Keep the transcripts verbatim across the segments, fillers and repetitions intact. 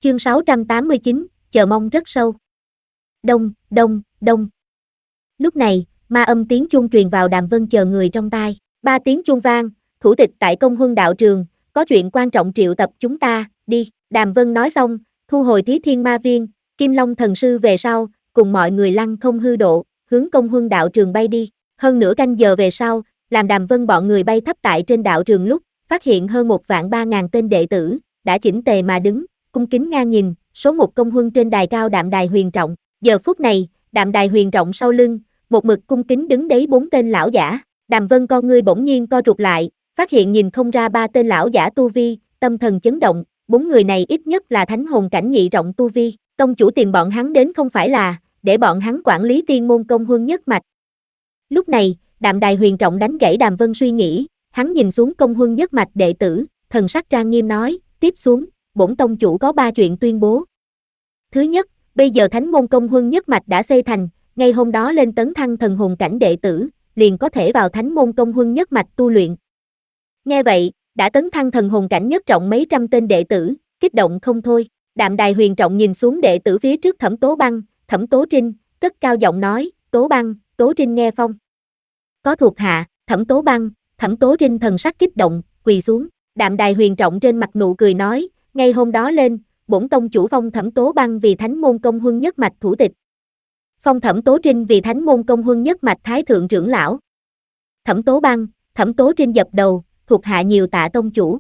Chương sáu trăm tám mươi chín, chờ mong rất sâu. Đông, đông, đông. Lúc này, ma âm tiếng chuông truyền vào Đàm Vân chờ người trong tai. Ba tiếng chuông vang, thủ tịch tại Công Huân đạo trường, có chuyện quan trọng triệu tập chúng ta, đi. Đàm Vân nói xong, thu hồi Thí Thiên Ma Viên, Kim Long thần sư về sau, cùng mọi người lăng không hư độ, hướng Công Huân đạo trường bay đi. Hơn nửa canh giờ về sau, làm Đàm Vân bọn người bay thấp tại trên đạo trường lúc, phát hiện hơn một vạn ba ngàn tên đệ tử, đã chỉnh tề mà đứng, cung kính ngang nhìn, số một Công Huân trên đài cao Đạm Đài Huyền Trọng. Giờ phút này, Đạm Đài Huyền Trọng sau lưng, một mực cung kính đứng đấy bốn tên lão giả. Đàm Vân con ngươi bỗng nhiên co rụt lại, phát hiện nhìn không ra ba tên lão giả tu vi, tâm thần chấn động, bốn người này ít nhất là thánh hồn cảnh nhị trọng tu vi, tông chủ tìm bọn hắn đến không phải là để bọn hắn quản lý tiên môn Công Huân nhất mạch. Lúc này, Đạm Đài Huyền Trọng đánh gãy Đàm Vân suy nghĩ, hắn nhìn xuống Công Huân nhất mạch đệ tử, thần sắc trang nghiêm nói, tiếp xuống, bổn tông chủ có ba chuyện tuyên bố. Thứ nhất, bây giờ thánh môn Công Huân nhất mạch đã xây thành, ngay hôm đó lên tấn thăng thần hồn cảnh đệ tử, liền có thể vào thánh môn Công Huân nhất mạch tu luyện. Nghe vậy, đã tấn thăng thần hồn cảnh nhất trọng mấy trăm tên đệ tử, kích động không thôi. Đạm Đài Huyền Trọng nhìn xuống đệ tử phía trước Thẩm Tố Băng, Thẩm Tố Trinh, cất cao giọng nói, Tố Băng, Tố Trinh nghe phong. Có thuộc hạ, Thẩm Tố Băng, Thẩm Tố Trinh thần sắc kích động, quỳ xuống. Đạm Đài Huyền Trọng trên mặt nụ cười nói, ngay hôm đó lên, bổn tông chủ phong Thẩm Tố Băng vì thánh môn Công Huân nhất mạch thủ tịch. Phong Thẩm Tố Trinh vì thánh môn Công Huân nhất mạch thái thượng trưởng lão. Thẩm Tố Băng, Thẩm Tố Trinh dập đầu, thuộc hạ nhiều tạ tông chủ.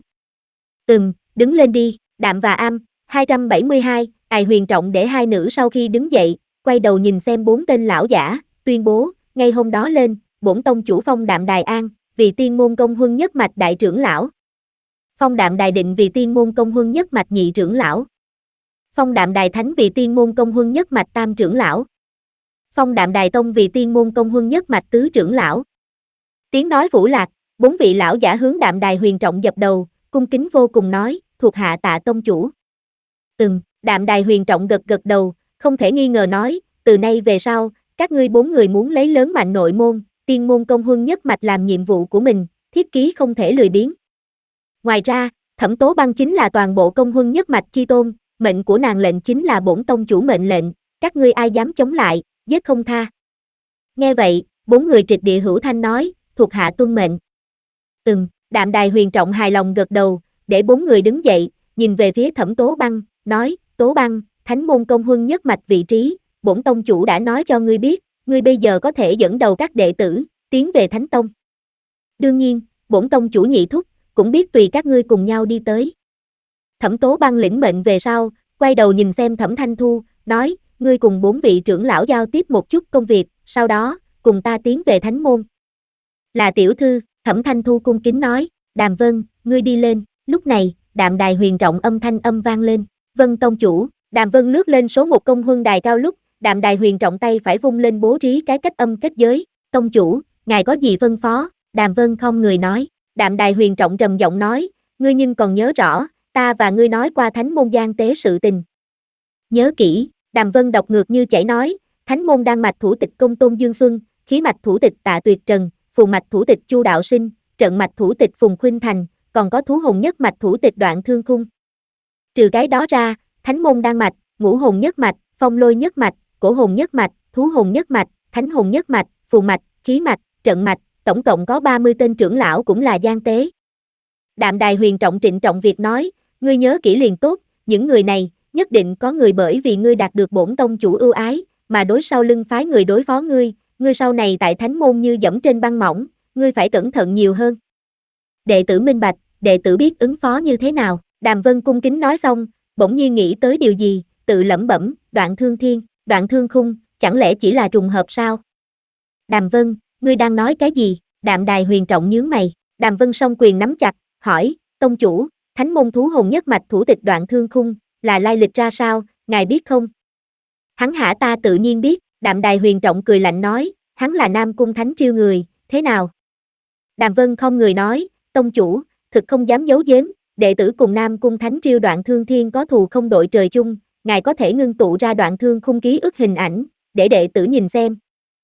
Ừm, đứng lên đi. Đạm và Am, hai trăm bảy mươi hai, Đài Huyền Trọng để hai nữ sau khi đứng dậy, quay đầu nhìn xem bốn tên lão giả, tuyên bố, ngay hôm đó lên, bổn tông chủ phong Đạm Đài An, vì tiên môn Công Huân nhất mạch đại trưởng lão. Phong Đạm Đài Định vì tiên môn Công Huân nhất mạch nhị trưởng lão. Phong Đạm Đài Thánh vì tiên môn Công Huân nhất mạch tam trưởng lão. Phong Đạm Đài Tông vì tiên môn Công Huân nhất mạch tứ trưởng lão. Tiếng nói phủ lạc, bốn vị lão giả hướng Đạm Đài Huyền Trọng dập đầu, cung kính vô cùng nói, thuộc hạ tạ tông chủ. Ừm, Đạm Đài Huyền Trọng gật gật đầu, không thể nghi ngờ nói, từ nay về sau, các ngươi bốn người muốn lấy lớn mạnh nội môn, tiên môn Công Huân nhất mạch làm nhiệm vụ của mình, thiết ký không thể lười biếng. Ngoài ra, Thẩm Tố Băng chính là toàn bộ Công Huân nhất mạch chi tôn, mệnh của nàng lệnh chính là bổn tông chủ mệnh lệnh, các ngươi ai dám chống lại, giết không tha. Nghe vậy, bốn người trịch địa hữu thanh nói, thuộc hạ tuân mệnh. Ừm, Đạm Đài Huyền Trọng hài lòng gật đầu, để bốn người đứng dậy, nhìn về phía Thẩm Tố Băng, nói, Tố Băng, thánh môn Công Huân nhất mạch vị trí, bổn tông chủ đã nói cho ngươi biết, ngươi bây giờ có thể dẫn đầu các đệ tử, tiến về Thánh Tông. Đương nhiên, bổn tông chủ nhị thúc, cũng biết tùy các ngươi cùng nhau đi tới. Thẩm Tố Băng lĩnh mệnh về sau, quay đầu nhìn xem Thẩm Thanh Thu, nói, ngươi cùng bốn vị trưởng lão giao tiếp một chút công việc, sau đó, cùng ta tiến về Thánh môn. Là tiểu thư, Thẩm Thanh Thu cung kính nói, Đàm Vân, ngươi đi lên. Lúc này, Đạm Đài Huyền Trọng âm thanh âm vang lên, vân tông chủ. Đàm Vân lướt lên số một Công Huân đài cao lúc, Đạm Đài Huyền Trọng tay phải vung lên bố trí cái cách âm kết giới, tông chủ, ngài có gì phân phó? Đàm Vân không người nói. Đạm Đài Huyền Trọng trầm giọng nói, ngươi nhưng còn nhớ rõ, ta và ngươi nói qua thánh môn gian tế sự tình. Nhớ kỹ. Đàm Vân đọc ngược như chảy nói, thánh môn đan mạch thủ tịch Công Tôn Dương Xuân, khí mạch thủ tịch Tạ Tuyệt Trần, phù mạch thủ tịch Chu Đạo Sinh, trận mạch thủ tịch Phùng Khuynh Thành, còn có thú hồn nhất mạch thủ tịch Đoạn Thương Khung. Trừ cái đó ra, thánh môn đan mạch, ngũ hồn nhất mạch, phong lôi nhất mạch, cổ hồn nhất mạch, thú hồn nhất mạch, thánh hồn nhất mạch, phù mạch, khí mạch, trận mạch, tổng cộng có ba mươi tên trưởng lão cũng là gian tế. Đạm Đài Huyền Trọng trịnh trọng việc nói, ngươi nhớ kỹ liền tốt, những người này, nhất định có người bởi vì ngươi đạt được bổn tông chủ ưu ái, mà đối sau lưng phái người đối phó ngươi, ngươi sau này tại thánh môn như dẫm trên băng mỏng, ngươi phải cẩn thận nhiều hơn. Đệ tử minh bạch, đệ tử biết ứng phó như thế nào. Đàm Vân cung kính nói xong, bỗng nhiên nghĩ tới điều gì, tự lẩm bẩm, Đoạn Thương Thiên, Đoạn Thương Khung, chẳng lẽ chỉ là trùng hợp sao? Đàm Vân, ngươi đang nói cái gì? Đạm Đài Huyền Trọng nhướng mày. Đàm Vân song quyền nắm chặt, hỏi, tông chủ, thánh môn thú hồn nhất mạch thủ tịch Đoạn Thương Khung, là lai lịch ra sao, ngài biết không? Hắn hả ta tự nhiên biết. Đạm Đài Huyền Trọng cười lạnh nói, hắn là Nam Cung Thánh Triêu người, thế nào? Đàm Vân không người nói, tông chủ, thực không dám giấu giếm, đệ tử cùng Nam Cung Thánh Triêu Đoạn Thương Thiên có thù không đội trời chung, ngài có thể ngưng tụ ra Đoạn Thương Khung ký ức hình ảnh, để đệ tử nhìn xem.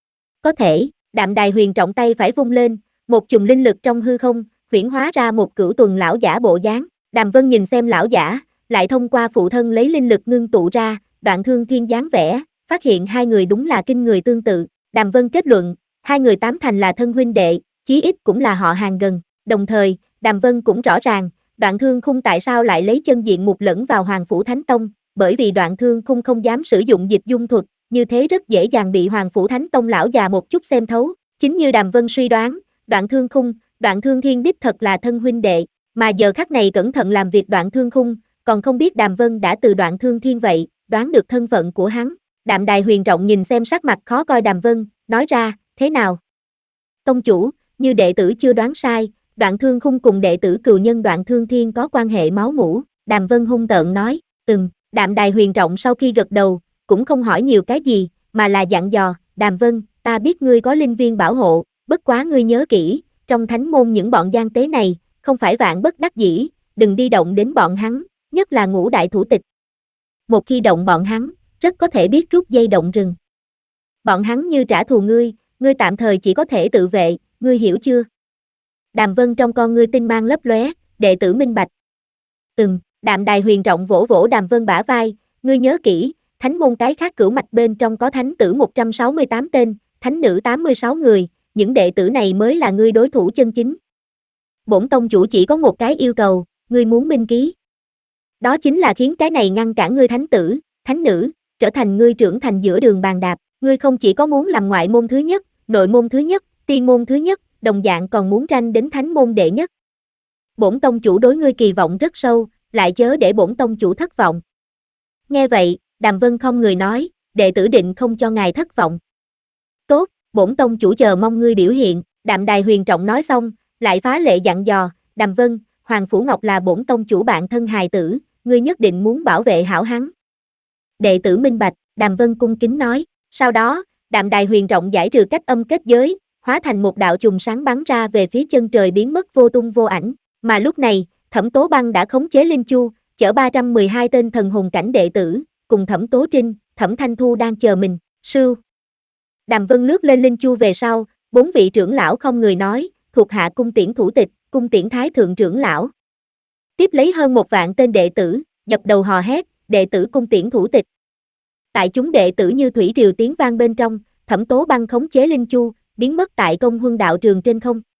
Có thể. Đạm Đài Huyền Trọng tay phải vung lên, một chùm linh lực trong hư không, huyễn hóa ra một cửu tuần lão giả bộ dáng. Đàm Vân nhìn xem lão giả, lại thông qua phụ thân lấy linh lực ngưng tụ ra, Đoạn Thương Thiên dáng vẻ, phát hiện hai người đúng là kinh người tương tự. Đàm Vân kết luận, hai người tám thành là thân huynh đệ, chí ít cũng là họ hàng gần. Đồng thời, Đàm Vân cũng rõ ràng, Đoạn Thương Khung tại sao lại lấy chân diện mục lẫn vào Hoàng Phủ Thánh Tông, bởi vì Đoạn Thương Khung không dám sử dụng dịch dung thuật, như thế rất dễ dàng bị Hoàng Phủ Thánh Tông lão già một chút xem thấu. Chính như Đàm Vân suy đoán, Đoạn Thương Khung, Đoạn Thương Thiên đích thật là thân huynh đệ, mà giờ khắc này cẩn thận làm việc Đoạn Thương Khung, còn không biết Đàm Vân đã từ Đoạn Thương Thiên vậy, đoán được thân phận của hắn. Đạm Đài Huyền Trọng nhìn xem sắc mặt khó coi Đàm Vân, nói ra, thế nào? Tông chủ, như đệ tử chưa đoán sai, Đoạn Thương Khung cùng đệ tử cừu nhân Đoạn Thương Thiên có quan hệ máu mủ. Đàm Vân hung tợn nói, ừm. Đạm Đài Huyền Trọng sau khi gật đầu, cũng không hỏi nhiều cái gì, mà là dặn dò, Đàm Vân, ta biết ngươi có linh viên bảo hộ, bất quá ngươi nhớ kỹ, trong thánh môn những bọn gian tế này, không phải vạn bất đắc dĩ, đừng đi động đến bọn hắn, nhất là ngũ đại thủ tịch. Một khi động bọn hắn, rất có thể biết rút dây động rừng. Bọn hắn như trả thù ngươi, ngươi tạm thời chỉ có thể tự vệ, ngươi hiểu chưa? Đàm Vân trong con ngươi tinh mang lấp lóe, đệ tử minh bạch. Ừm, Đạm Đài Huyền Trọng vỗ vỗ Đàm Vân bả vai, ngươi nhớ kỹ, thánh môn cái khác cửu mạch bên trong có thánh tử một trăm sáu mươi tám tên, thánh nữ tám mươi sáu người, những đệ tử này mới là ngươi đối thủ chân chính. Bổn tông chủ chỉ có một cái yêu cầu, ngươi muốn minh ký. Đó chính là khiến cái này ngăn cản ngươi thánh tử, thánh nữ, trở thành ngươi trưởng thành giữa đường bàn đạp, ngươi không chỉ có muốn làm ngoại môn thứ nhất, nội môn thứ nhất, tiên môn thứ nhất, đồng dạng còn muốn tranh đến thánh môn đệ nhất. Bổn tông chủ đối ngươi kỳ vọng rất sâu, lại chớ để bổn tông chủ thất vọng. Nghe vậy, Đàm Vân không người nói, đệ tử định không cho ngài thất vọng. Tốt, bổn tông chủ chờ mong ngươi biểu hiện. Đạm Đài Huyền Trọng nói xong, lại phá lệ dặn dò, Đàm Vân, Hoàng Phủ Ngọc là bổn tông chủ bạn thân hài tử, ngươi nhất định muốn bảo vệ hảo hắn. Đệ tử minh bạch, Đàm Vân cung kính nói, sau đó, Đạm Đài Huyền Trọng giải trừ cách âm kết giới, hóa thành một đạo trùng sáng bắn ra về phía chân trời biến mất vô tung vô ảnh, mà lúc này, Thẩm Tố Băng đã khống chế Linh Chu, chở ba trăm mười hai tên thần hồn cảnh đệ tử, cùng Thẩm Tố Trinh, Thẩm Thanh Thu đang chờ mình, sưu. Đàm Vân lướt lên Linh Chu về sau, bốn vị trưởng lão không người nói, thuộc hạ cung tiễn thủ tịch, cung tiễn thái thượng trưởng lão. Tiếp lấy hơn một vạn tên đệ tử, dập đầu hò hét, đệ tử cung tiễn thủ tịch. Tại chúng đệ tử như thủy triều tiếng vang bên trong, Thẩm Tố Băng khống chế Linh Chu, biến mất tại Công Huân đạo trường trên không.